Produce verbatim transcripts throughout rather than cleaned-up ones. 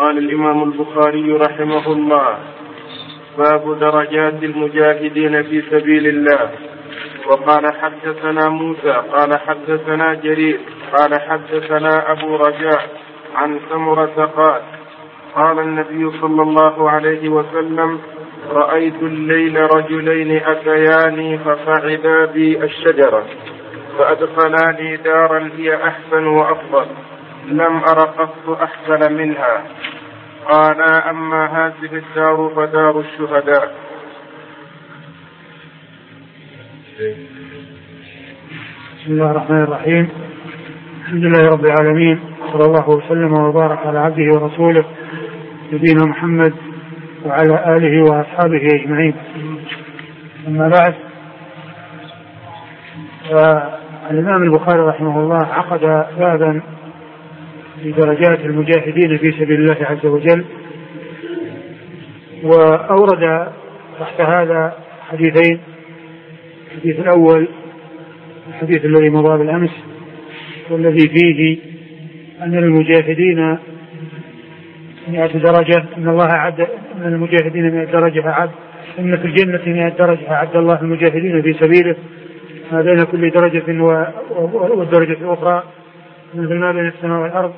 قال الإمام البخاري رحمه الله: باب درجات المجاهدين في سبيل الله. وقال حدثنا موسى قال حدثنا جرير قال حدثنا أبو رجاء عن سمرة قال: قال النبي صلى الله عليه وسلم: رأيت الليل رجلين أتياني فصعدا بي الشجرة فأدخلاني دارا هي أحسن وأفضل لم أر قط أحسن منها. قال: أما هذه الدار فدار الشهداء. بسم الله الرحمن الرحيم. الحمد لله رب العالمين، صلى الله وسلم وبارك على عبده ورسوله نبينا محمد وعلى آله وأصحابه أجمعين. أما بعد، فالإمام البخاري رحمه الله عقد بابا في درجات المجاهدين في سبيل الله عز وجل، وأورد تحت هذا حديثين: الحديث الأول الحديث الذي مضى بالأمس والذي فيه أن المجاهدين مئة درجة، إن الله أعد أن المجاهدين مئة درجة أعد إن في الجنة مئة درجة أعد الله المجاهدين في سبيله ما بين كل درجة والدرجة الأخرى مثل ما بين السماء والأرض.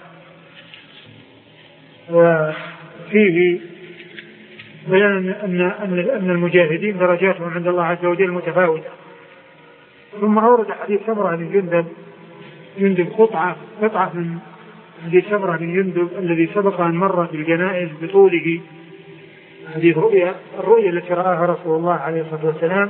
وفيه بيان أن أن المجاهدين درجاتهم عند الله عز وجل متفاوتة. ثم أورد حديث سمرة بن جندب جندب قطعة قطعة من حديث سمرة بن جندب الذي سبق أن مر في الجنائز بطوله، حديث رؤيا الرؤيا التي رآها رسول الله عليه الصلاة والسلام،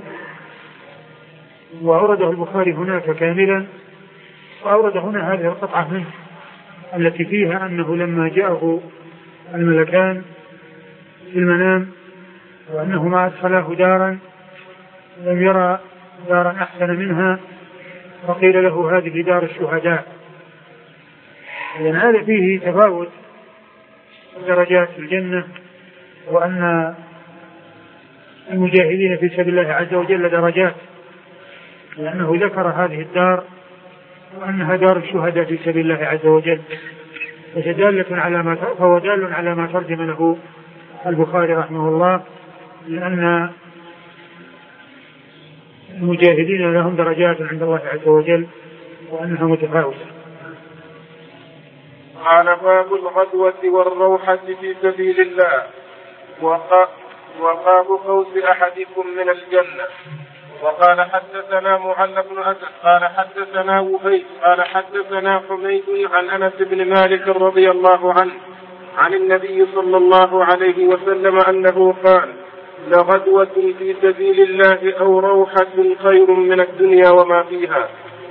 وأورده البخاري هناك كاملا، وأورد هنا هذه القطعة منه التي فيها أنه لما جاءه الملكان في المنام وأنهما أدخلاه دارا لم يرى دارا أحسن منها فقيل له: هذه دار الشهداء. لأن هذا فيه تفاوت درجات الجنة، وأن المجاهدين في سبيل الله عز وجل درجات، لأنه ذكر هذه الدار وأنها دار الشهداء في سبيل الله عز وجل، فهو دال على ما ترجم له البخاري رحمه الله، لأن المجاهدين لهم درجات عند الله عز وجل وأنها متفاوتة. قال: باب الغدوة والروحة في سبيل الله. وقاب قوس أحدكم من الجنة. وقال حدثنا معل بن أسد قال حدثنا وهيب قال حدثنا حميد عن أنس بن مالك رضي الله عنه عن النبي صلى الله عليه وسلم أنه قال: لغدوة في سبيل الله أو روحة خير من الدنيا وما فيها.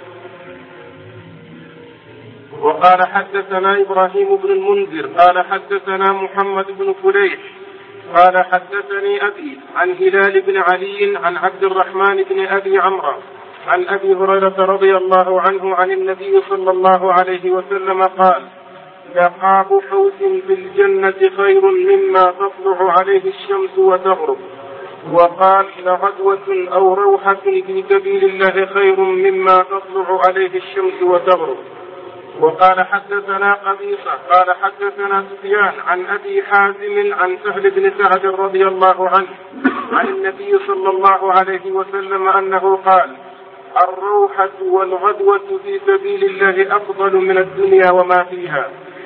وقال حدثنا إبراهيم بن المنذر قال حدثنا محمد بن فليح قال حدثني أبي عن هلال بن علي عن عبد الرحمن بن أبي عمرو عن أبي هريرة رضي الله عنه عن النبي صلى الله عليه وسلم قال: لقاب حوت في الجنة خير مما تطلع عليه الشمس وتغرب. وقال: لغدوة أو روحة في سبيل الله خير مما تطلع عليه الشمس وتغرب. وقال حدثنا قبيصة قال حدثنا سفيان عن أبي حازم عن سهل بن سعد رضي الله عنه عن النبي صلى الله عليه وسلم أنه قال: الروحة والغدوة في سبيل الله أفضل من الدنيا وما فيها.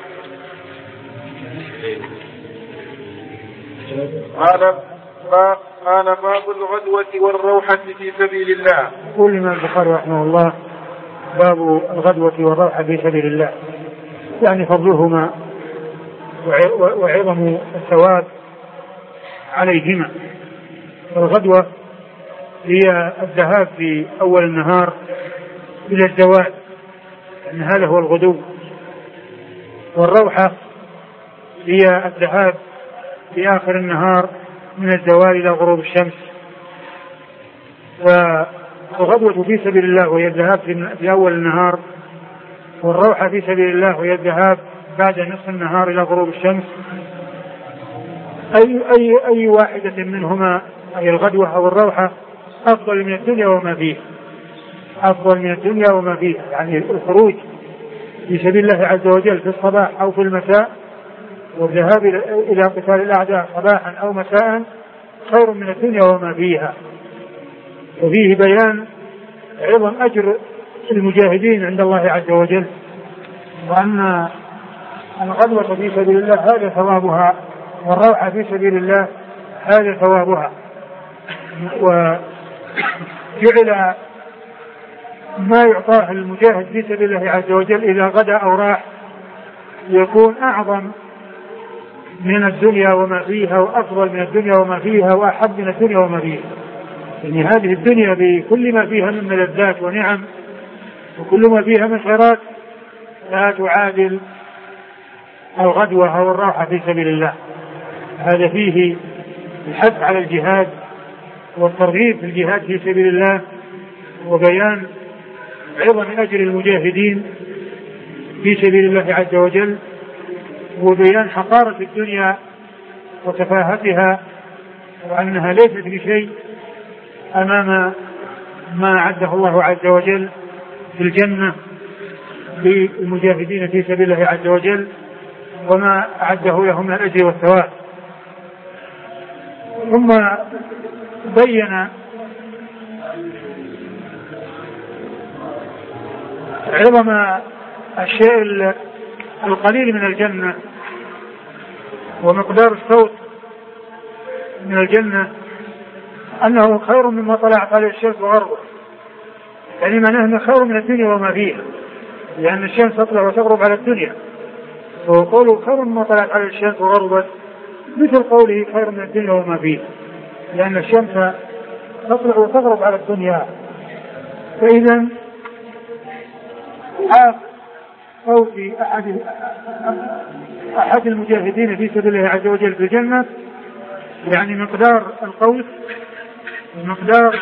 قال قال باب الغدوة والروحة في سبيل الله. يقول الإمام البخاري رحمه الله: باب الغدوة والروحة في سبيل الله، يعني فضلهما وعظم الثواب عليهما. الغدوة هي الذهاب في أول النهار إلى الزوال، لأن هذا هو الغدو. والروحة هي الذهاب في آخر النهار من الزوال إلى غروب الشمس. والغدوة في سبيل الله وهي الذهاب في أول النهار، والروحة في سبيل الله وهي الذهاب بعد نصف النهار إلى غروب الشمس. أي, أي, أي واحدة منهما، أي الغدوة أو الروحة، أفضل من الدنيا وما فيها، أفضل من الدنيا وما فيها. يعني الخروج في سبيل الله عز وجل في الصباح أو في المساء والذهاب إلى قتال الأعداء صباحا أو مساء خير من الدنيا وما فيها. وفيه بيان عظم أجر المجاهدين عند الله عز وجل، وأن الغزوة في سبيل الله هذا ثوابها، والروحة في سبيل الله هذا ثوابها. وجعل ما يعطاه المجاهد في سبيل الله عز وجل إذا غدا أو راح يكون أعظم من الدنيا وما فيها، وأفضل من الدنيا وما فيها، وأحب من الدنيا وما فيها. يعني هذه الدنيا بكل ما فيها من ملذات ونعم وكل ما فيها من خيرات لا تعادل الغدوة أو الراحة في سبيل الله. هذا فيه الحث على الجهاد والترغيب في الجهاد في سبيل الله، وبيان عظم أجر المجاهدين في سبيل الله عز وجل، وبيان حقارة الدنيا وتفاهتها، وأنها ليست بشيء أمام ما أعده الله عز وجل في الجنة للمجاهدين في سبيل الله عز وجل، وما أعده لهم من الأجر والثواب. ثم بين عظم الشيء القليل من الجنة ومقدار الصوت من الجنة، أنه خير مما طلعت عليه الشمس وغربت. يعني معناه أنه خير من الدنيا وما فيها، لأن الشمس تطلع وتغرب على الدنيا، وقوله خير مما طلعت عليه الشمس وغربت مثل قوله خير من الدنيا وما فيها، لأن الشمس تطلع وتغرب على الدنيا. فإذا حاف صوت أحد أحد المجاهدين في سبيل الله عز وجل في الجنة، يعني مقدار القوس، مقدار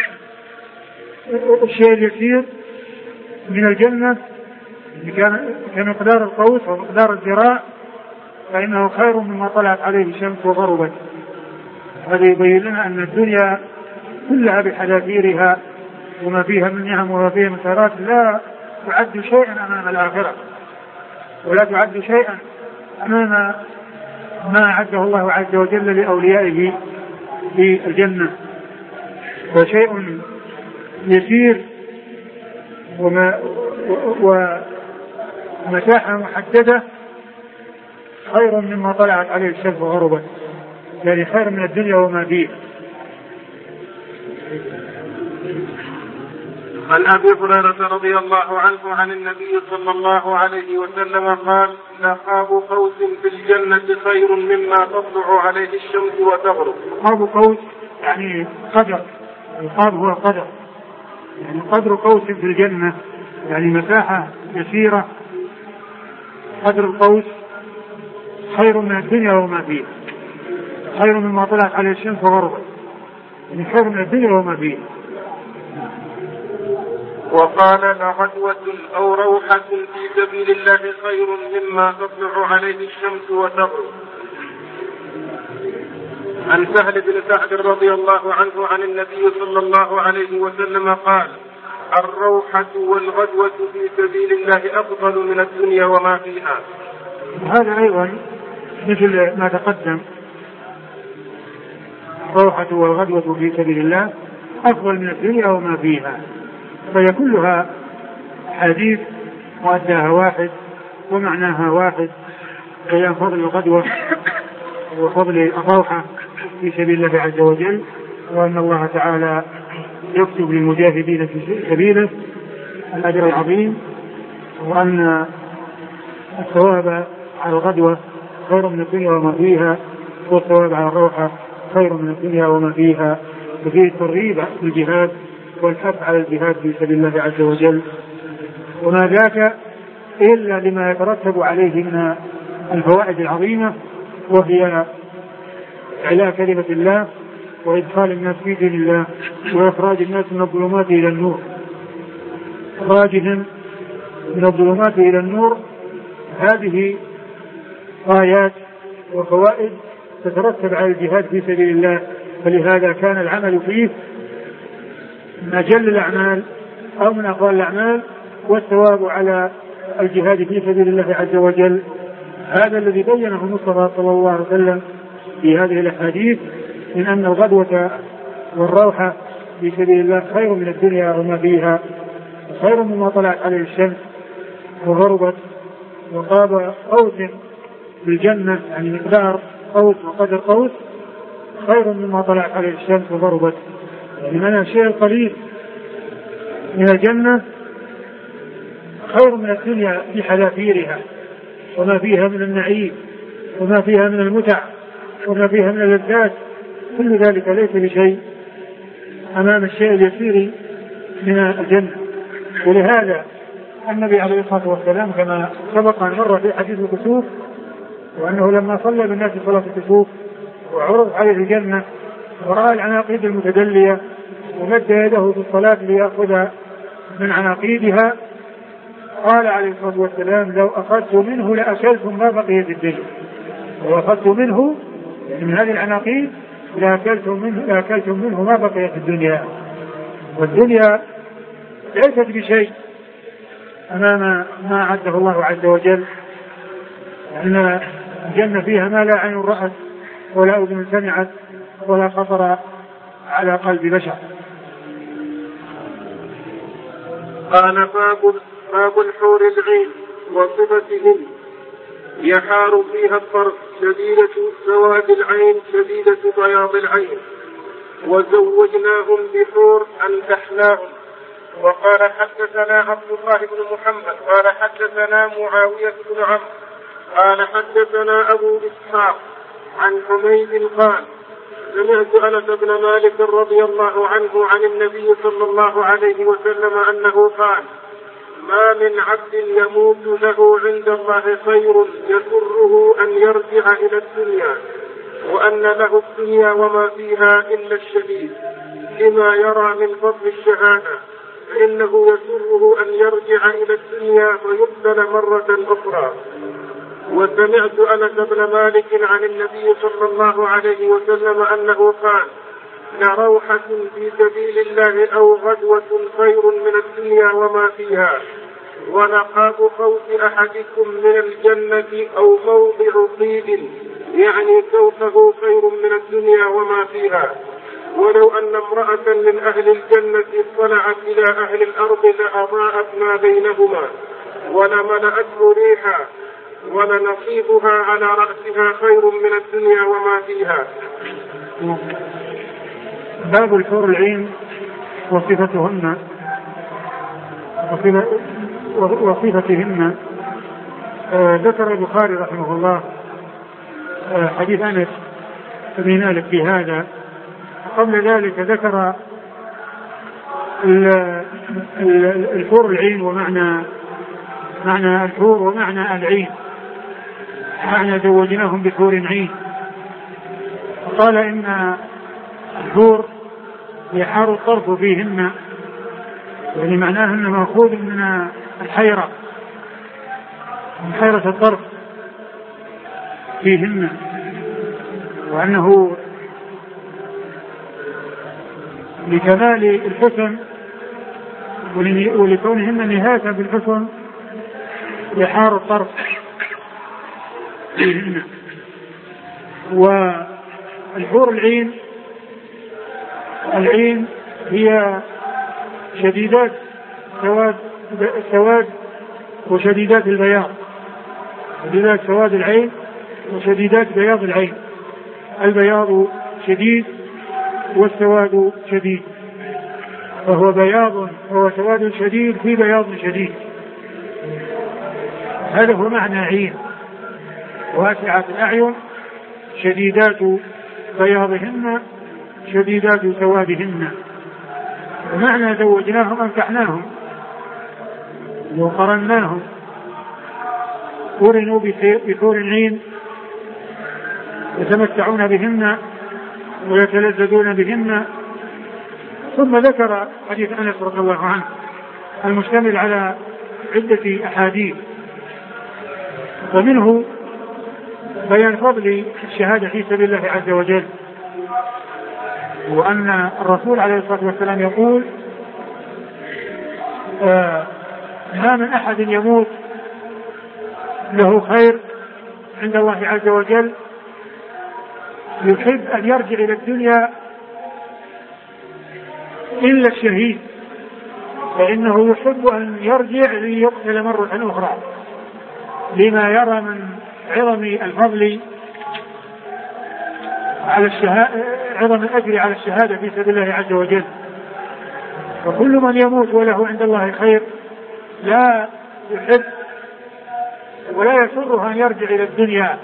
الشيء اليسير من الجنة كمقدار القوس ومقدار الذراع، فإنه خير مما طلعت عليه الشمس وغربت. هذا يبين لنا أن الدنيا كلها بحذافيرها وما فيها من نعم وما فيها من خيرات لا تعد شيئا أمام الآخرة، ولا تعد شيئا أمام ما أعده الله عز وجل لأوليائه في الجنة. وشيء يسير وما ومساحة محددة خير مما طلعت عليه الشمس وغربت، يعني خير من الدنيا وما فيها. عن أبي هريرة رضي الله عنه عن النبي صلى الله عليه وسلم قال: لقاب قوس في الجنة خير مما تطلع عليه الشمس وتغرب. قاب قوس يعني قدر، القاب هو قدر، يعني قدر قوس في الجنة، يعني مساحة يسيرة، قدر القوس خير من الدنيا وما فيها، خير مما طلعت عليه الشمس وغربت، يعني خير من الدنيا وما فيها. وقال: لغدوة أو روحة في سبيل الله خير مما تطلع عليه الشمس وتغرب. عن سهل بن سعد رضي الله عنه عن النبي صلى الله عليه وسلم قال: الروحة والغدوة في سبيل الله أفضل من الدنيا وما فيها. هذا أيضا مثل ما تقدم، الروحة والغدوة في سبيل الله أفضل من الدنيا وما فيها، فهي كلها حديث مؤداها واحد ومعناها واحد، بيان فضل الغدوة وفضل الروحة في سبيل الله عز وجل، وأن الله تعالى يكتب للمجاهدين في سبيله الأجر العظيم، وأن الثواب على الغدوة خير من الدنيا وما فيها، والثواب على الروحة خير من الدنيا وما فيها. وفيه الترغيب في الجهاد والحث على الجهاد في سبيل الله عز وجل، وما ذاك إلا لما يترتب عليه من الفوائد العظيمة، وهي إعلاء كلمة الله وإدخال الناس في دين الله وإخراج الناس من الظلمات إلى النور، إخراجهم من الظلمات إلى النور. هذه آيات وفوائد تترتب على الجهاد في سبيل الله، فلهذا كان العمل فيه من أجل الأعمال أو من أقوال الأعمال، والثواب على الجهاد في سبيل الله عز وجل هذا الذي بينه المصطفى صلى الله عليه وسلم في هذه الأحاديث من أن الغدوة والروحة في سبيل الله خير من الدنيا وما فيها، خير مما طلعت عليه الشمس وغربت، وقاب قوس بالجنة يعني مقدار قوس وقدر قوس خير مما طلعت عليه الشمس وغربت. لأن الشيء القليل من الجنة خير من الدنيا بحذافيرها وما فيها من النعيم وما فيها من المتع وما فيها من اللذات، كل ذلك ليس بشيء أمام الشيء اليسير من الجنة. ولهذا النبي عليه الصلاة والسلام كما سبق أن مر في حديث الكسوف، وأنه لما صلى بالناس صلاة الكسوف وعرض عليه الجنة ورأى العناقيد المتدلية ومد يده في الصلاة ليأخذ من عناقيدها قال عليه الصلاة والسلام لو أخذت منه لأكلتم ما بقي في الدنيا، لو أخذت منه من هذه العناقيد لأكلتم منه, لأكلتم منه ما بقي في الدنيا. والدنيا ليست بشيء أمام ما أعده الله عز وجل، لأن الجنة فيها ما لا عين رأت ولا أذن سمعت ولا خطر على قلب بشر. قال باب باب الحور العين وصفتهن يحار فيها الطرف شديدة سواد العين شديدة بياض العين وزوجناهم بحور أنكحناهم. وقال حدثنا عبد الله بن محمد قال حدثنا معاوية بن عمرو قال حدثنا أبو إسحاق عن حميد قال سمعت أنس بن مالك رضي الله عنه عن النبي صلى الله عليه وسلم أنه قال ما من عبد يموت له عند الله خير يسره أن يرجع إلى الدنيا وأن له الدنيا وما فيها إلا الشهيد لما يرى من فضل الشهادة، فإنه يسره أن يرجع إلى الدنيا ويقتل مرة أخرى. وسمعت أنس بن مالك عن النبي صلى الله عليه وسلم أنه قال لروحة في سبيل الله أو غدوة خير من الدنيا وما فيها، ولقاب قوس أحدكم من الجنة أو موضع طيب يعني كوفه خير من الدنيا وما فيها. ولو أن امرأة من أهل الجنة اطلعت إلى أهل الأرض لأضاءت ما بينهما ولملأته ريحا ولنصيبها على رأسها خير من الدنيا وما فيها. باب الحور العين وصفتهن وصفتهن. آه ذكر البخاري رحمه الله آه حديث أنس بن مالك في هذا. قبل ذلك ذكر الحور العين ومعنى معنى الحور ومعنى العين، معنى زوجناهم بحور عين. وقال إن الحور يحار الطرف فيهن، يعني معناه أنه مأخوذ من الحيرة، من حيرة الطرف فيهن، وأنه لكمال الحسن ولكونهن نهاية بالحسن يحار الطرف فيهن. والحور العين العين هي شديدات سواد السواد وشديدات البياض، شديدات سواد العين وشديدات بياض العين. البياض شديد والسواد شديد، فهو بياض وهو سواد شديد في بياض شديد. هذا هو معنى عين. واسعة الأعين شديدات بياضهن شديدات سوادهن. ومعنى زوجناهم أنكحناهم وقرناهم، قرنوا بحور عين يتمتعون بهن ويتلذذون بهن. ثم ذكر حديث أنس رضي الله عنه المشتمل على عدة أحاديث، ومنه بيان فضل الشهادة في سبيل الله عز وجل، وأن الرسول عليه الصلاة والسلام يقول آه ما من أحد يموت له خير عند الله عز وجل يحب أن يرجع إلى الدنيا إلا الشهيد، فإنه يحب أن يرجع ليقتل مرة أخرى لما يرى من عظم الفضل على الشهادة، عظم الأجر على الشهادة في سبيل الله عز وجل. وكل من يموت وله عند الله خير لا يحب ولا يسره أن يرجع إلى الدنيا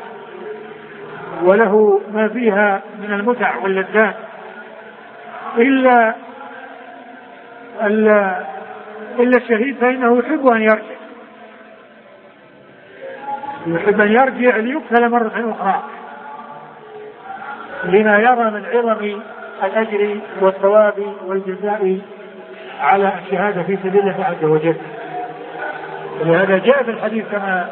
وله ما فيها من المتع واللذات إلا إلا الشهيد، فإنه يحب أن يرجع يحب أن يرجع ليقتل مرة أخرى لما يرى من عظم الأجر والثواب والجزاء على الشهادة في سبيل الله عز وجل. ولهذا جاء في الحديث كما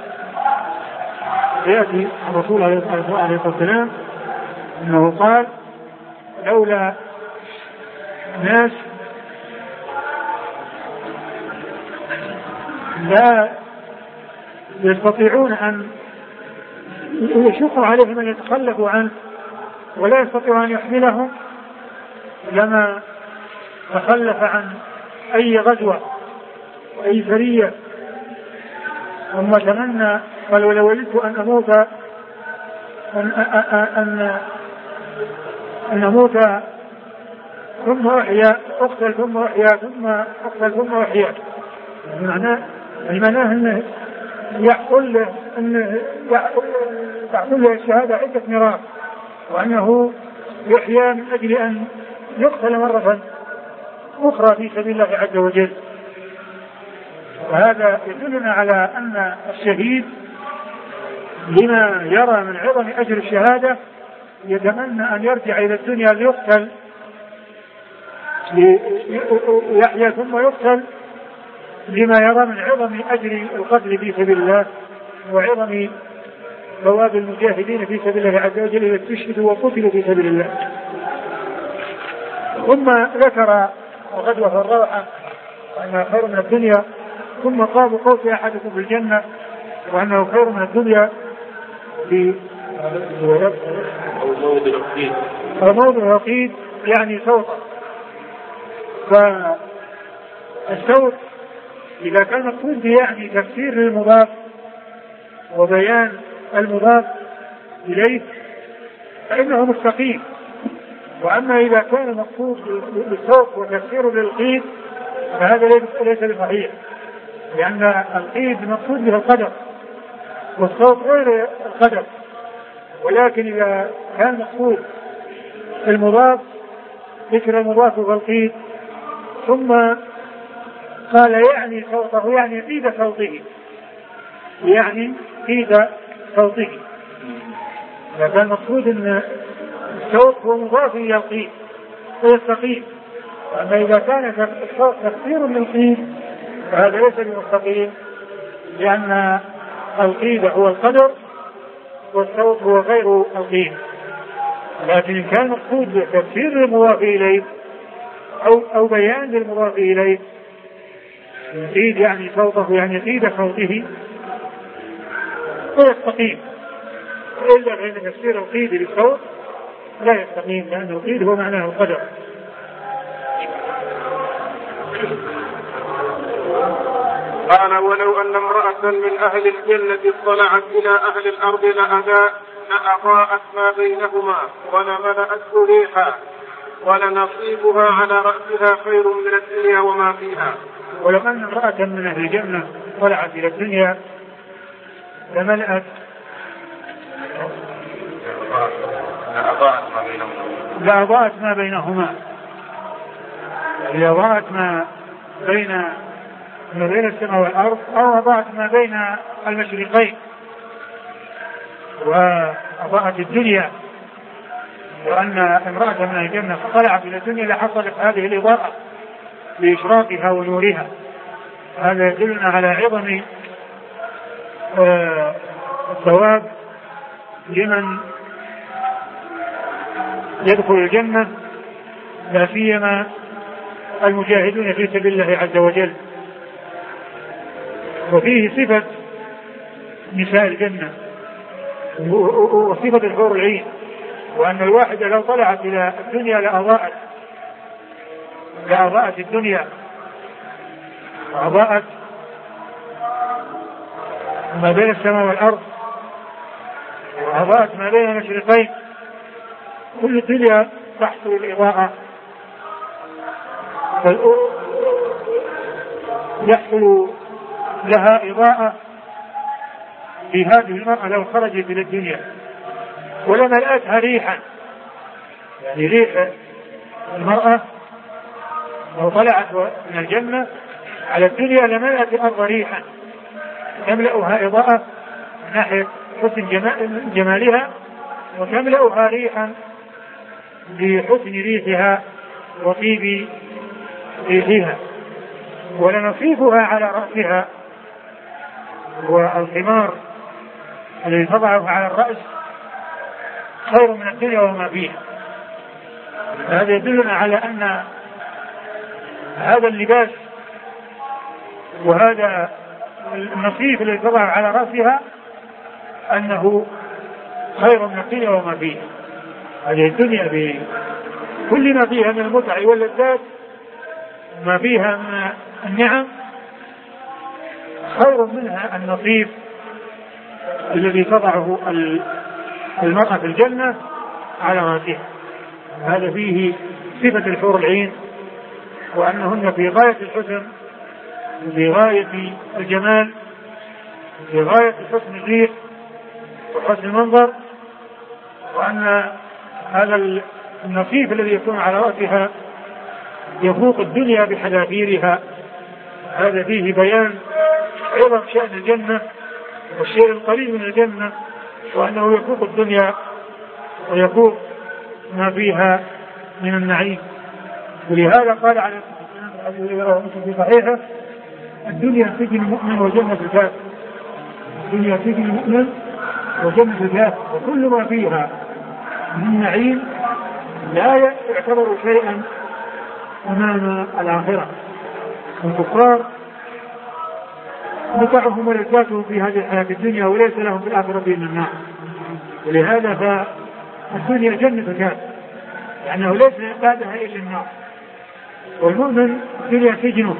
يأتي الرسول عليه الصلاة والسلام أنه قال: لولا ناس لا يستطيعون أن يشق عليهم أن يتخلفوا عنه ولا يستطيعون أن يحملهم لما تخلف عن أي غزوة وأي سرية، ثم تمنى قال: ولو ولدت أن أموت أن, أن, أن أموت ثم أحيا، أقتل ثم أحيا ثم أقتل ثم أحيا. معناه معناه أنه يحصل له أن يحصل له الشهادة عدة مرات، وأنه يحيا من أجل أن يقتل مرة أخرى في سبيل الله عز وجل. وهذا يدلنا على أن الشهيد لما يرى من عظم أجر الشهادة يتمنى أن يرجع إلى الدنيا ليقتل ليحيا ثم يقتل لما يرى من عظم أجر القتل في سبيل الله وعظم ثواب المجاهدين في سبيل الله عز وجل إذا استشهدوا وقتلوا في سبيل الله. ثم ذكر غزوة الروحة وأنها خير من الدنيا، ثم قال: قوس أحدكم في الجنة وأنه خير من الدنيا في موضع الوقيد يعني صوتا. فالصوت إذا كان مقصود يعني تفسير للمضاف وبيان المضاف إليه فإنه مستقيم، وأما إذا كان مقصود بالصوت وتفسير للقيد فهذا ليس بصحيح، لأن القيد مقصود به القدر والصوت غير القدر. ولكن إذا كان مقصود المضاف ذكر المضاف والقيد ثم قال يعني صوته يعني قيد صوته يعني قيد صوته، إذا كان مقصود أن الصوت هو مضاف إلى القيد ويستقيم. أما إذا كان الصوت تفسير للقيد فهذا ليس بمستقيم، لأن القيد هو القدر والصوت هو غير القيد. لكن إن كان مقصود تفسير للمضاف إليه أو, أو بيان للمضاف إليه قيد يعني صوته يعني قيد صوته ويستقيم، إلا فإن تفسير القيد للصوت لا يستقيم، لأن القيد هو معناه القدر. قال: ولو أن امرأة من أهل الجنة اطلعت إلى أهل الأرض لأضاءت ما بينهما ولملأته ريحا ولنصيبها على رأسها خير من الدنيا وما فيها. ولو أن امرأة من أهل الجنة طلعت إلى الدنيا لملأت لأضاءت ما بينهما لأضاءت ما بين ما بين السماء والأرض أو أضاءت ما بين المشرقين وأضاءت الدنيا. وأن امرأة من الجنة طلعت إلى الدنيا لحصلت هذه الإضاءة بإشراقها ونورها. هذا يدلنا على عظم الثواب لمن يدخل الجنة، لا سيما المجاهدون في سبيل الله عز وجل. وفيه صفة نساء الجنة وصفة الحور العين، وأن الواحدة لو طلعت إلى الدنيا لأضاءت لأضاءت الدنيا وأضاءت ما بين السماء والأرض وأضاءت ما بين المشرقين. كل الدنيا تحصل الإضاءة، يحصل لها إضاءة في هذه المرأة لو خرجت إلى الدنيا ولملأتها ريحا، يعني ريح المرأة لو طلعت من الجنة على الدنيا لملأت الأرض ريحا تملأها إضاءة من ناحية حسن جمالها، وتملأها ريحا بحسن ريحها وطيب ريحها. ولنصيبها على رأسها والخمار الذي تضعه على الرأس خير من الدنيا وما فيها. هذا يدلنا على أن هذا اللباس وهذا النصيب الذي تضعه على رأسها أنه خير من الدنيا وما فيها. هذه الدنيا بكل ما فيها من المتع واللذات ما فيها من النعم خير منها النصيب الذي تضعه المرأة في الجنة على رأسها. هذا فيه صفة الحور العين، وأنهن في غاية الحسن وفي غاية الجمال وفي غاية حسن الريح وحسن المنظر، وأن هذا النصيب الذي يكون على رأسها يفوق الدنيا بحذافيرها. هذا فيه بيان عظم شأن الجنة والشيء القليل من الجنة، وأنه يفوق الدنيا ويفوق ما فيها من النعيم. ولهذا قال عليه الصلاة والسلام في صحيحه: الدنيا سجن المؤمن وجنة الكافر. الدنيا سجن المؤمن وجنة الكافر، وكل ما فيها من نعيم لا يعتبر شيئا أمام الآخرة. الكفار متعهم ولذاتهم في هذه الحياة الدنيا وليس لهم في الآخرة إلا النار. ولهذا فالدنيا جنة الكافر، لأنه ليس بعدها إلا النار. والمؤمن الدنيا سجنه،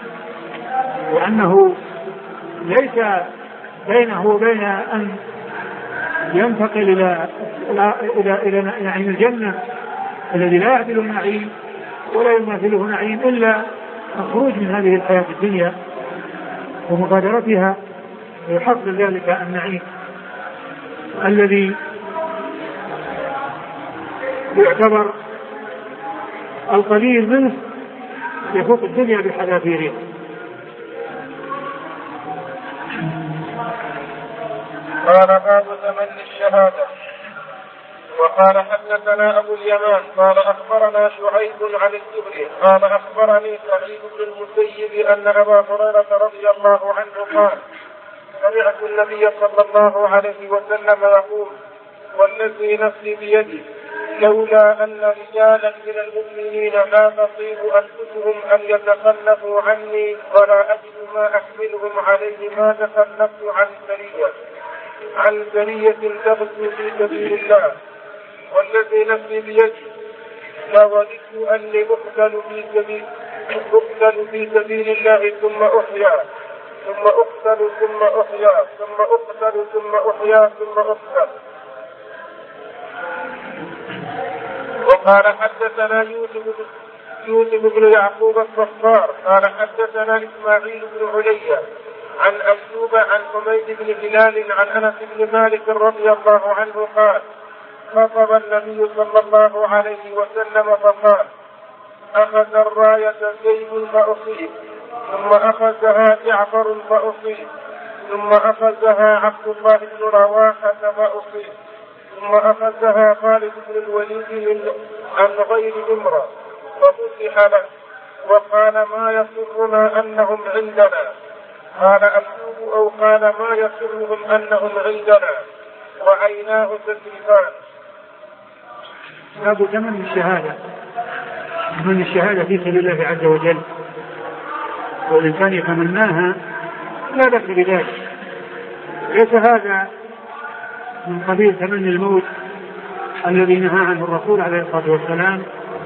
وأنه ليس بينه وبين أن ينتقل إلى إلى إلى نعيم الجنة الذي لا يعدل النعيم ولا يماثله نعيم إلا الخروج من هذه الحياة الدنيا ومغادرتها، ويحصل ذلك النعيم الذي يعتبر القليل منه يفوق الدنيا بحذافيرها. قال: باب تمني الشهادة. وقال: حدثنا أبو اليمان قال أخبرنا شعيب عن الزهري قال أخبرني سعيد بن المسيب أن أبا هريرة رضي الله عنه قال: سمعت النبي صلى الله عليه وسلم يقول: والذي نفسي بيده لولا أن رجالا من المؤمنين لا تطيب أنفسهم أن يتخلفوا عني ولا أجد ما أحملهم عليه ما تخلفت عن سرية عن سرية تغزو في سبيل الله. والذي نفسي بيدي لوددت أني أقتل في سبيل أقتل في سبيل الله ثم أحيا ثم أقتل ثم أحيا ثم أقتل ثم أحيا ثم أقتل. وقال: حدثنا يوسف يوسف بن يعقوب الصفار قال حدثنا إسماعيل بن علي عن أيوب عن حميد بن هلال عن أنس بن مالك رضي الله عنه قال: خطب النبي صلى الله عليه وسلم فقال: أخذ الراية زيد فأصيب، ثم أخذها جعفر فأصيب، ثم أخذها عبد الله بن رواحة فأصيب، ثم أخذها خالد بن الوليد من عن غير امرأة ففتح له، وقال: ما يسرنا أنهم عندنا. قال أيوب: أو قال: ما يسرهم أنهم عندنا، وعيناه تذرفان. باب تمني الشهادة. تمني الشهادة في سبيل الله عز وجل، والإنسان يتمناها لا بأس بذلك. ليس هذا من قبيل تمني الموت الذي نهى عنه الرسول عليه الصلاة والسلام،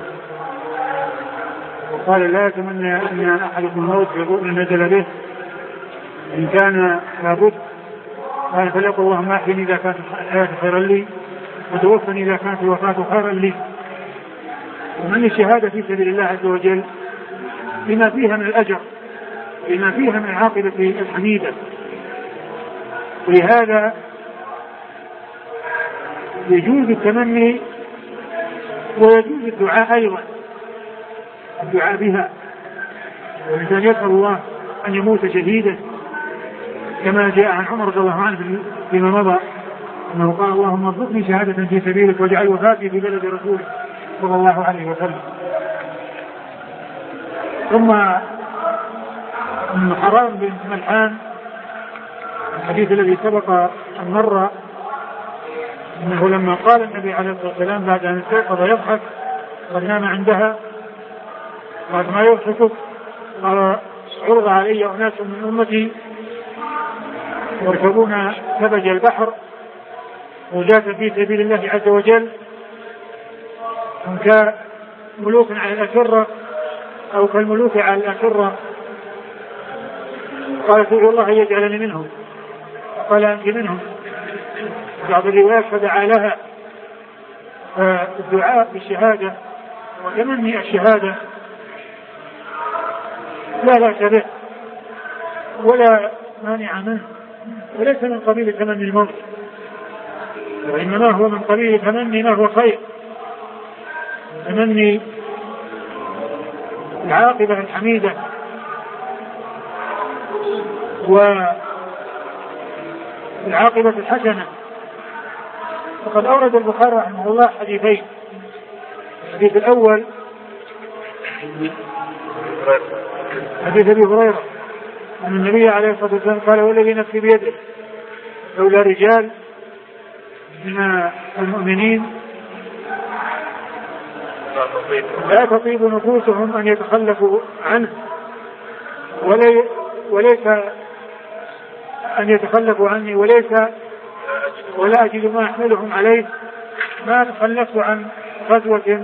وقال لا يتمنى أن أحدكم الموت يقول إن نزل به إن كان لابد، قال فليقل اللهم أحيني إذا كانت الحياة خيرا لي وتوفني إذا كانت الوفاة خيرا لي. ومن الشهادة في سبيل الله عز وجل بما فيها من الأجر، بما فيها من العاقبة الحميدة. ولهذا يجوز التمني ويجوز الدعاء أيضا، الدعاء بها، والإنسان يسأل الله أن يموت شهيدا كما جاء عن عمر رضي الله عنه فيما مضى أنه قال اللهم ارزقني شهادة في سبيلك واجعل وفاتي في بلد رسولك صلى الله عليه وسلم. ثم حرام بن ملحان الحديث الذي سبق أن مر أنه لما قال النبي عليه الصلاة والسلام بعد أن استيقظ يضحك قد نام عندها بعد ما يضحك قال عرض علي أناس من أمتي يركبون ثبج البحر وجاء في سبيل الله عز وجل هم كملوك على الأسرة أو كالملوك على الأسرة، قال ادعو الله يجعلني منهم، قال أنت منهم. بعض الروايات فدعا لها. فالدعاء بالشهادة وتمني الشهادة لا لا به ولا مانع منه، وليس من قبيل تمني الموت، وإنما هو من قبيل تمني ما هو خير، تمني العاقبة الحميدة. والعاقبة الحسنة. وقد أورد البخاري رحمه الله حديثين. الحديث الأول حديث أبي هريرة أن النبي عليه الصلاة والسلام قال والذي نفسي بيده لولا رجال من المؤمنين لا تطيب نفوسهم أن يتخلفوا عنه ولي وليس أن يتخلفوا عني وليس ولا أجد ما أحملهم عليه ما تخلفت عن غزوة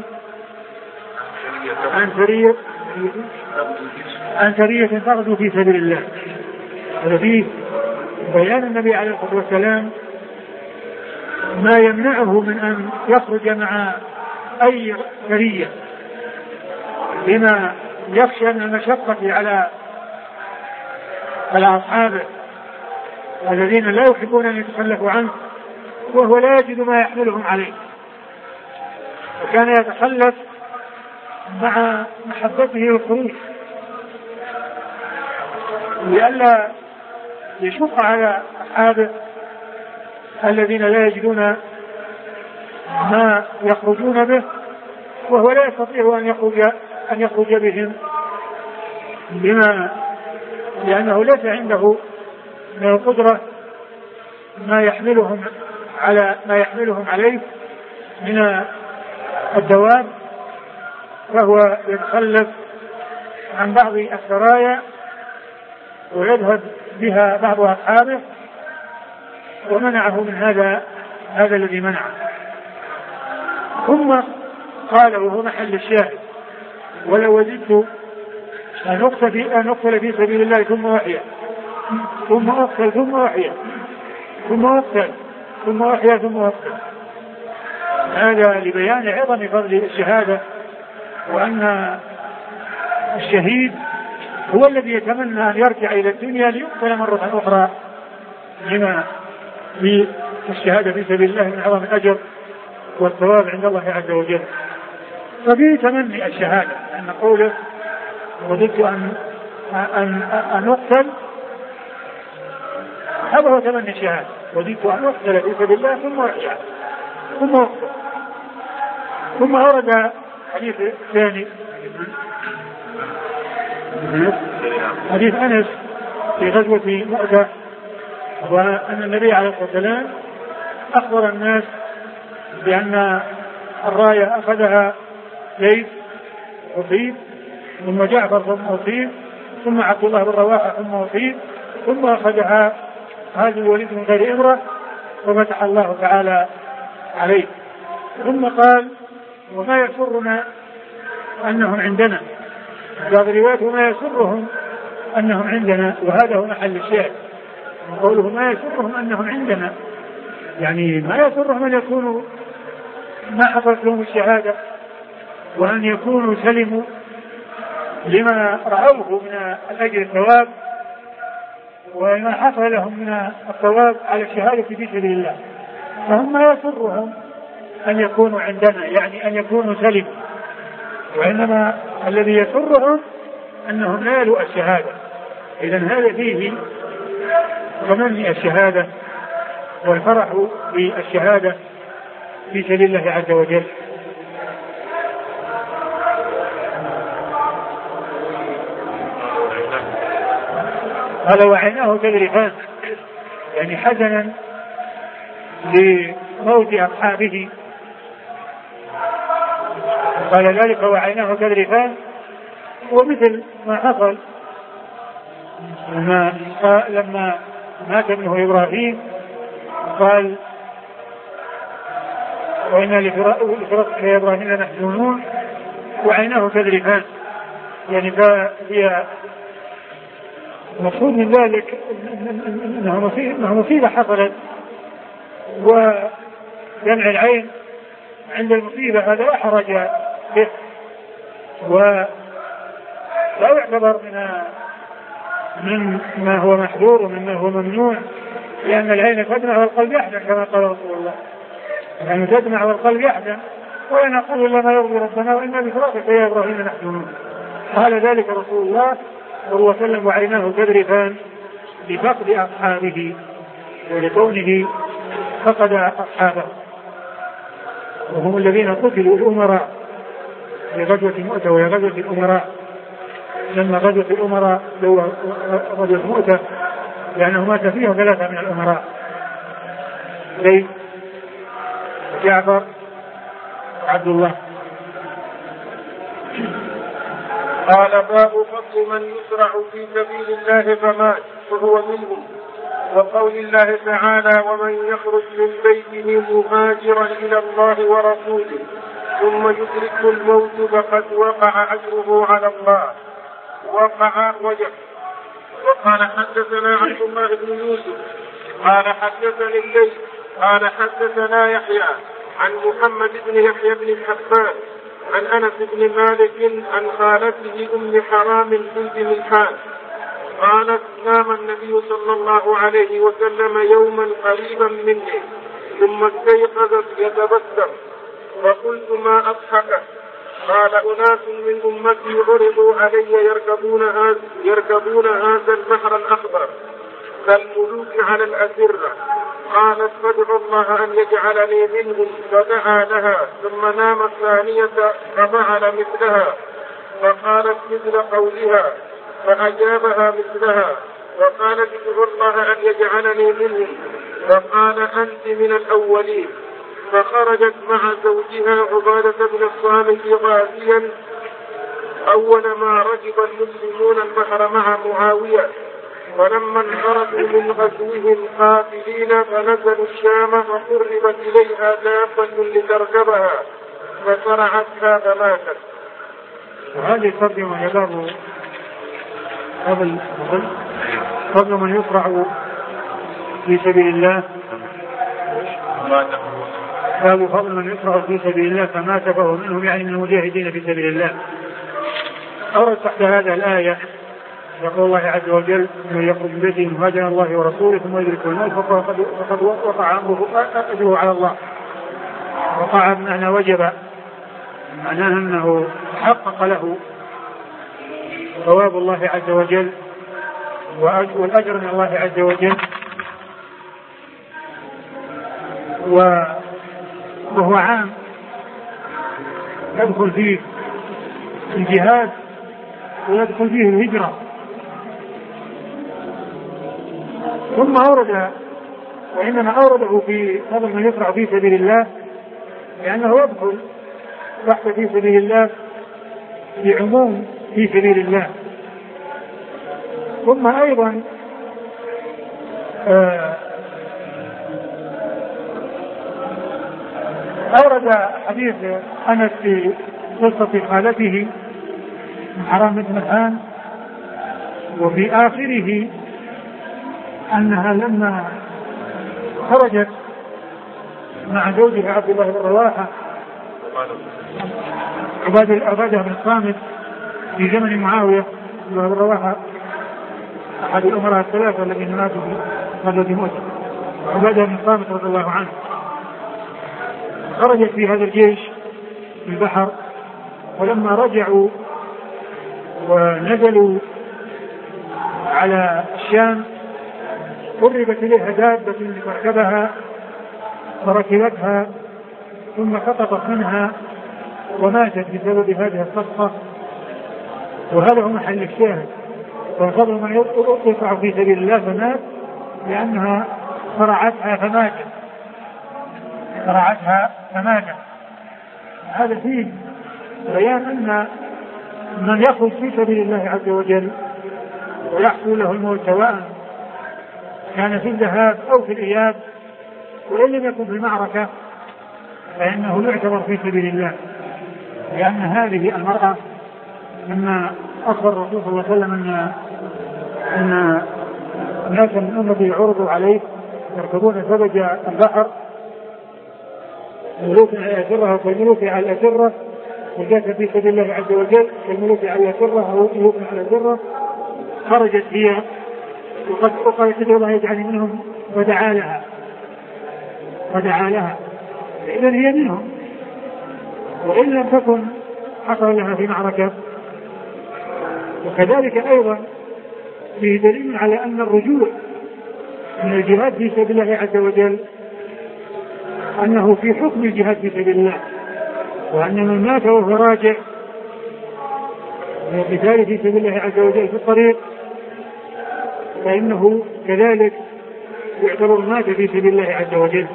عن سرية عن سرية تغزو في سبيل الله. هذا فيه بيان النبي عليه الصلاة والسلام ما يمنعه من أن يخرج مع أي سرية لما يخشى من المشقة على على أصحابه الذين لا يحبون أن يتخلفوا عنه وهو لا يجد ما يحملهم عليه، وكان يتخلف مع محبته للخروج لئلا يشق على أصحابه الذين لا يجدون ما يخرجون به وهو لا يستطيع أن يخرج أن يخرج بهم بما لأنه ليس عنده من القدرة ما يحملهم على ما يحملهم عليه من الدواب، فهو يتخلف عن بعض السرايا ويذهب بها بعض أصحابه، ومنعه من هذا هذا الذي منعه. ثم قال وهو محل الشاهد ولو وجدت أن أقتل أن أقتل في سبيل الله ثم أحيا ثم أقتل ثم أحيا ثم أقتل ثم أحيا ثم أقتل. هذا لبيان عظم فضل الشهادة، وأن الشهيد هو الذي يتمنى أن يرجع إلى الدنيا ليقتل مرة أخرى لما في الشهادة في سبيل الله من عظم الأجر والثواب عند الله عز وجل. ففيه تمني الشهادة أن قوله وددت أن أن أن أقتل، هذا هو تمني الشهادة، وددت أن أقتل في سبيل الله ثم أرجع ثم أقتل. ثم أورد حديث ثاني حديث أنس في غزوة مؤتة، وأن النبي عليه الصلاة والسلام أخبر الناس بأن الراية أخذها زيد أصيب ثم جعفر ثم أصيب ثم عبد الله بن رواحة ثم أصيب ثم أخذها هذا الوليد من غير إمرة وفتح الله تعالى عليه. ثم قال وما يسرنا أنهم عندنا، بعض الروايات وما يسرهم أنهم عندنا، وهذا هو محل الشاهد. قوله ما يسرهم أنهم عندنا يعني ما يسرهم أن يكونوا ما حصلت لهم الشهادة وأن يكونوا سلموا لما رأوه من الأجر الثواب وما حصل لهم من الثواب على الشهادة في سبيل الله، فهم ما يسرهم أن يكونوا عندنا يعني أن يكونوا سلموا، وإنما الذي يسرهم أنهم نالوا الشهادة. إذن هذا فيه تمني الشهادة والفرح بالشهادة في سبيل الله عز وجل. قال وعيناه تذرفان يعني حزنا لموت أصحابه، قال ذلك وعيناه تذرفان، ومثل ما حصل لما, لما مات ابنه إبراهيم قال وإنا لفراقك يا إبراهيم لمحزونون وعيناه تذرفان، يعني فهي مقصود من ذلك أنها مصيبة حصلت، ودمع العين عند المصيبة هذا أحرج به ولا يعتبر من من ما هو محظور ومما هو ممنوع، لأن العين تدمع والقلب يحزن كما قال رسول الله، يعني تدمع والقلب يحزن وإن أقول إلا ما يرضي ربنا وإنا بفراقك يا إبراهيم لمحزونون. قال ذلك رسول الله صلى الله عليه وسلم وعيناه تذرفان لفقد أصحابه ولكونه فقد أصحابه، وهم الذين قتلوا الأمراء في غزوة مؤتة وهي غزوة الأمراء. لما غزوة الأمراء لو غزوة مؤتة لأنه مات فيها ثلاثة من الأمراء زيد جعفر عبد الله. قال باب فضل من يسرع في سبيل الله فمات فهو منهم، وقول الله تعالى ومن يخرج من بيته مهاجرا إلى الله ورسوله ثم يدركه الموت فقد وقع أجره على الله وقع وجب. وقال حدثنا عبد الله بن يوسف قال حدثني الليث قال حدثنا يحيى عن محمد بن يحيى بن الحبان عن أنس بن مالك عن خالته أم حرام بنت ملحان قالت نام النبي صلى الله عليه وسلم يوما قريبا مني ثم استيقظت يتبسم فقلت ما أضحكه؟ قال أناس من أمتي عرضوا علي يركبون هذا, يركبون هذا البحر الأخضر كالملوك على الأسرة. قالت فادعوا الله أن يجعلني منهم، فدعا لها ثم نام الثانية ففعل مثلها فقالت مثل قولها فأجابها مثلها وقالت ادعوا الله أن يجعلني منهم، فقال أنت من الأولين. فخرجت مع زوجها عبادة بن الصامت غازيا أول ما ركب المسلمون البحر مع معاوية، ولما انصرفوا من غزوهم قاتلين فنزلوا الشام فقربت إليها دابة لتركبها فصرعتها فماتت. وهذه الترجمة يا باب قبل قبل من يصرع في سبيل الله، باب فضل من يصرع في سبيل الله فمات فهو منهم يعني من المجاهدين في سبيل الله. أورد تحت هذا الآية يقول الله عز وجل من يخرج من بيته مهاجرا الله ورسوله ثم يدركه الموت فقد وقع أمره أجره على الله. وقع بمعنى وجب، معناه أنه حقق له ثواب الله عز وجل والأجر من الله عز وجل، وهو عام يدخل فيه الجهاد ويدخل فيه الهجرة. ثم أورد وإنما أورده في فضل من يسرع في سبيل الله لأنه يدخل تحت في سبيل الله بعموم في سبيل الله. ثم أيضا آه أورد حديث أنس في قصة خالته من حرام بن ملحان، وفي آخره أنها لما خرجت مع زوجها عبد الله بن رواحة عبادة بن الصامت في زمن معاوية، عبد الله بن رواحة أحد الأمراء الثلاثة الذين ماتوا في غزوة مؤتة، عبادة بن الصامت رضي الله عنه، خرجت في هذا الجيش في البحر، ولما رجعوا ونزلوا على الشام قربت إليها دابة لتركبها فركبتها ثم سقطت منها وماتت بسبب هذه السقطة، وهذا هو محل الشاهد. فالفضل من يطلع في سبيل الله فمات لأنها صرعتها فماتت صرعتها فماتت هذا فيه بيان أن من يخرج في سبيل الله عز وجل ويحصل له الموت سواء كان في الذهاب أو في الإياب وإن لم يكن في المعركة فإنه يعتبر في سبيل الله، لأن هذه المرأة لما أخبر الرسول صلى الله عليه وسلم أن أن ناسا من أمته عرضوا عليه يركبون ثلج البحر ملوك على أسرة والملوك على الأسرة وجاءت في سبيل الله عز وجل والملوك على الأسرة أو ملوك على الأسرة، خرجت هي وقد تدعو الله يجعل منهم ودعا لها ودعا لها إذن هي منهم، وإن لم تكن حصل لها في معركة. وكذلك أيضا فيه دليل على أن الرجوع من الجهاد في سبيل الله عز وجل أنه في حكم الجهاد في سبيل الله، وأن من مات وهو راجع من القتال في سبيل الله عز وجل في الطريق فإنه كذلك يعتبر مات في سبيل الله عز وجل،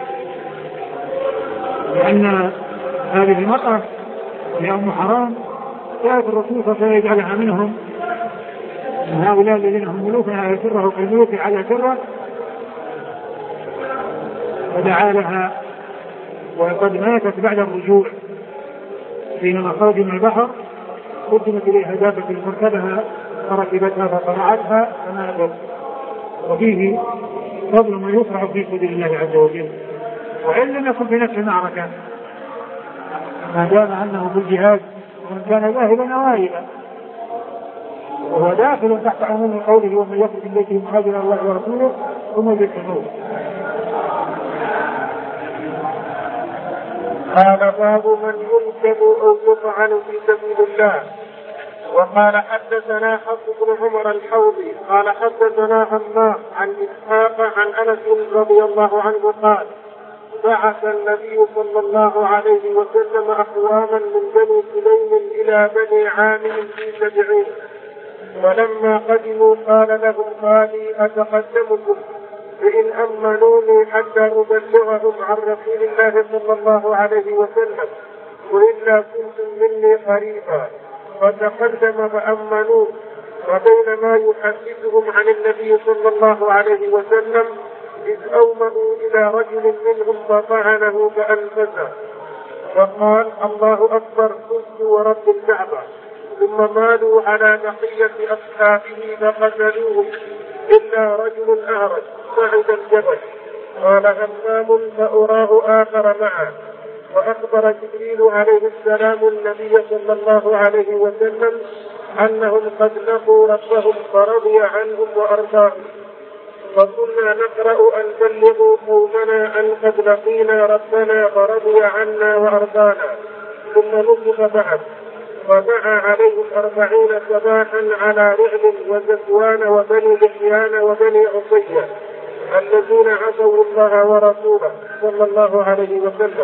لأن هذه المرأة هي أم حرام جاءت الرسول صلى الله عليه وسلم يجعلها منهم من هؤلاء الذين هم ملوك على سره وكالملوك على سره، ودعا لها وقد ماتت بعد الرجوع حينما خرج من البحر قدمت إليها دابة مركبها فركبتها فصرعتها فماتت. وفيه فضل من يسرع في سبيل الله عز وجل وإن لم يكن في نفس المعركة ما دام أنه في الجهاد ومن كان ذاهبا أوائبا، وهو داخل تحت عموم قوله ومن يخرج من بيته مهاجرا إلى الله ورسوله ثم يدركه. قال باب من ينكب أو يطعن في سبيل الله. وقال حدثنا حفص بن عمر الحوضي قال حدثنا همام عن إسحاق عن أنس رضي الله عنه قال بعث النبي صلى الله عليه وسلم أقواما من بني سليم إلى بني عامر في سبعين، ولما قدموا قال لهم خالي أتقدمكم فإن أمنوني حتى أبلغهم عن رسول الله صلى الله عليه وسلم وإلا كنتم مني قريبا، فتقدم فأمنوه. وبينما يحدثهم عن النبي صلى الله عليه وسلم إذ أومأوا إلى رجل منهم فطعنه فأنفسه وقال الله أكبر قلت ورب الكعبة، ثم مالوا على بقية أصحابه فقتلوهم إلا رجل أعرج صعد الجبل. قال همام فأراه آخر معه. وأخبر جبريل عليه السلام النبي صلى الله عليه وسلم أنهم قد لقوا ربهم فرضي عنهم وأرضاهم، فكنا نقرأ أن بلغوا قومنا أن قد لقينا ربنا فرضي عنا وأرضانا، ثم نصف بعد ودعا عليهم أربعين صباحا على رعل وزكوان وبني لحيان وبني عصية الذين عصوا الله ورسوله صلى الله عليه وسلم.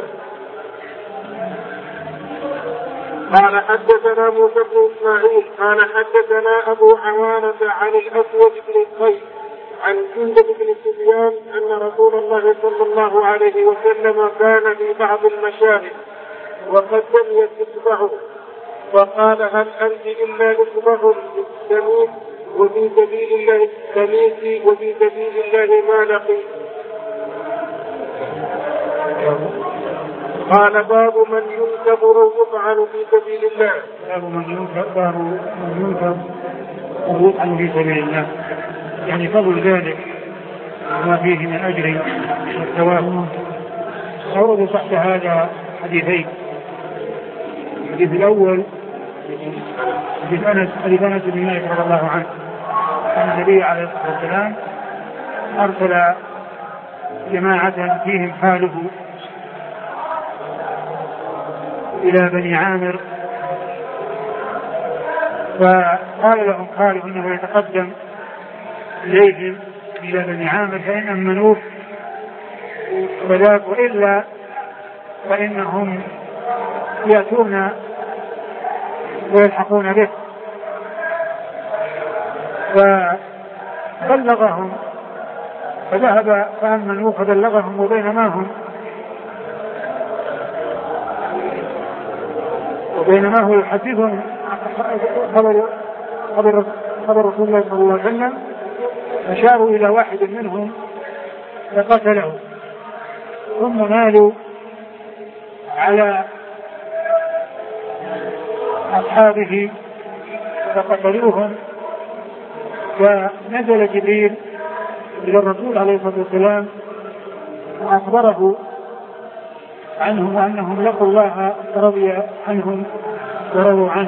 قال حدثنا موسى بن إسماعيل قال حدثنا أبو عوانة عن الأسود بن قيس عن جندب بن سفيان أن رسول الله صلى الله عليه وسلم كان في بعض المشاهد وقد دميت إصبعه فقال هل أنت إلا إصبع سميك وفي سبيل الله سميك وفي سبيل الله ما لقيت. قال باب من ينكب أو يطعن في سبيل الله. باب من ينكب باب من ينكب أو يطعن في سبيل الله، يعني فضل ذلك ما فيه من أجر والثواب. أورد تحت هذا حديثين. الحديث الأول حديث أنس حديث أنس بن مالك رضي الله عنه أن النبي عليه الصلاة والسلام أرسل جماعة فيهم حاله إلى بني عامر، فقال لهم قالوا إنه يتقدم إليهم إلى بني عامر فإن أمنوه وذاك، وإلا فإنهم يأتون ويلحقون به. فبلغهم فذهب فأمنوا فبلغهم، وبينما هم وبينما هو يحدثهم خبر خبر خبر رسول الله صلى الله عليه وسلم أشاروا إلى واحد منهم فقتله، ثم نالوا على أصحابه فقتلوهم. فنزل جبريل إلى الرسول عليه الصلاة والسلام وأخبره عنهم وأنهم لقوا الله رضي عنهم ورضوا عنه.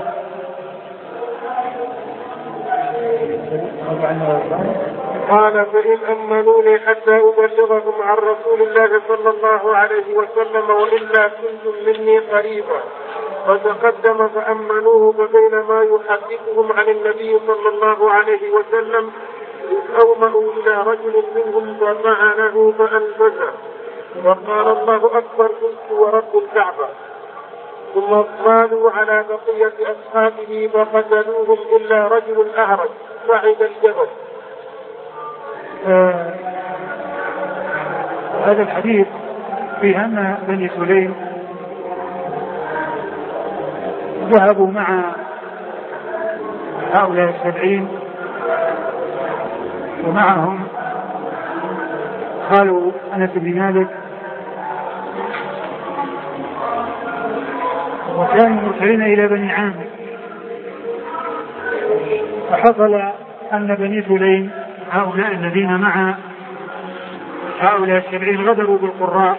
قال فإن أمنوني حتى أبلغهم عن رسول الله صلى الله عليه وسلم وإلا كنتم مني قريبا. فتقدم فأمنوه، فبينما يحدثهم عن النبي صلى الله عليه وسلم أومأوا إلى رجل منهم فطعنه فأنفذه وقال الله أكبر قلت ورب الكعبة. ثم قالوا على بقية أصحابه فقتلوهم إلا رجل أعرج صعد الجبل. آه هذا الحديث في أن بني سليم ذهبوا مع هؤلاء السبعين ومعهم قالوا أنس بن مالك، وكانوا مرسلين إلى بني عامر. فحصل أن بني سليم هؤلاء الذين مع هؤلاء السبعين غدروا بالقراء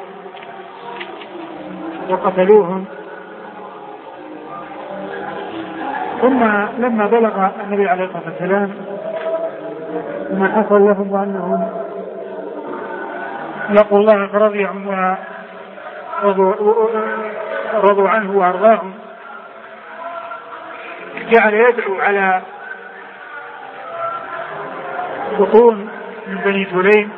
وقتلوهم. ثم لما بلغ النبي عليه الصلاة والسلام ما حصل لهم وأنهم لقوا الله فرضي عنهم ورضوا عنه وأرضاهم، جعل يدعو على بطون من بني سليم،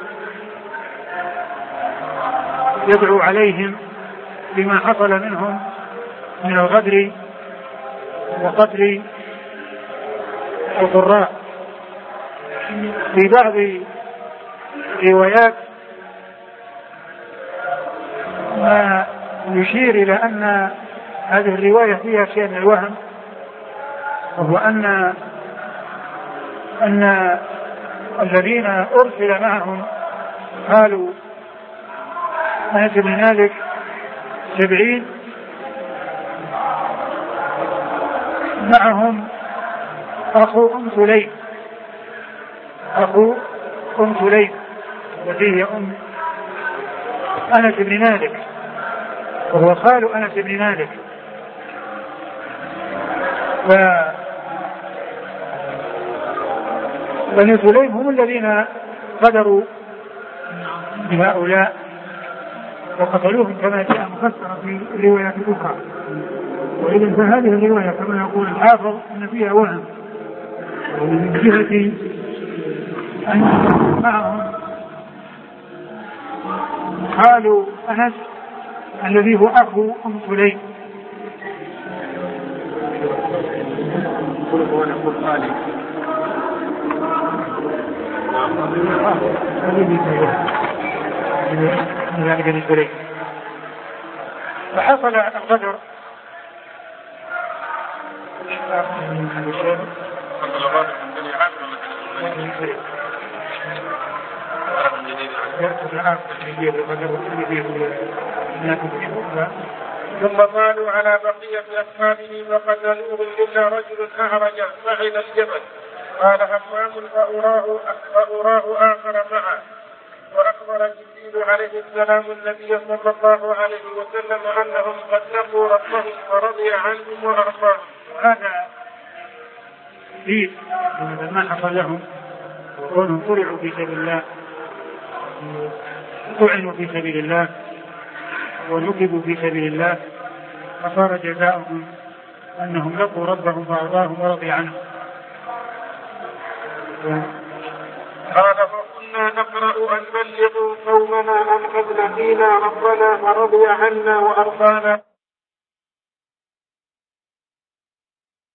يدعو عليهم بما حصل منهم من الغدر وقتل القراء. في بعض الروايات ما يشير إلى أن هذه الرواية فيها شيء من الوهم، وهو أن أن الذين أرسل معهم قالوا أنس بن مالك سبعين معهم أخو أم سليم أخو أم سليم وفيه أم أنس بن مالك، وهو خال أنس بن مالك. بني سليم هم الذين قدروا بهؤلاء وقتلوهم كما جاء مفسرا في الروايات الأخرى. وإذا فهذه الرواية كما يقول الحافظ أن فيها وهم، ومن جهة أن معهم قالوا أنس الذي هو أخو أم سليم. فحصل الغدر ثم قالوا على بقية أصحابه فقتلوهم إلا رجل أعرج صعد الجبل. قال همام فأراه, فأراه آخر معه. وأخبر جبريل عليه السلام النبي صلى الله عليه وسلم أنهم قد لقوا ربهم ورضي عنهم وأرضاهم. وهذا فيه ما حصل لهم وكونهم طلعوا في سبيل الله طعنوا في سبيل الله ونكبوا في سبيل الله فصار جزاؤهم أنهم لقوا ربهم فأرضاهم ورضي عنهم. قال فكنا نقرأ أن بلغوا قومنا أن قد لقينا ربنا فرضي عنا وأرضانا.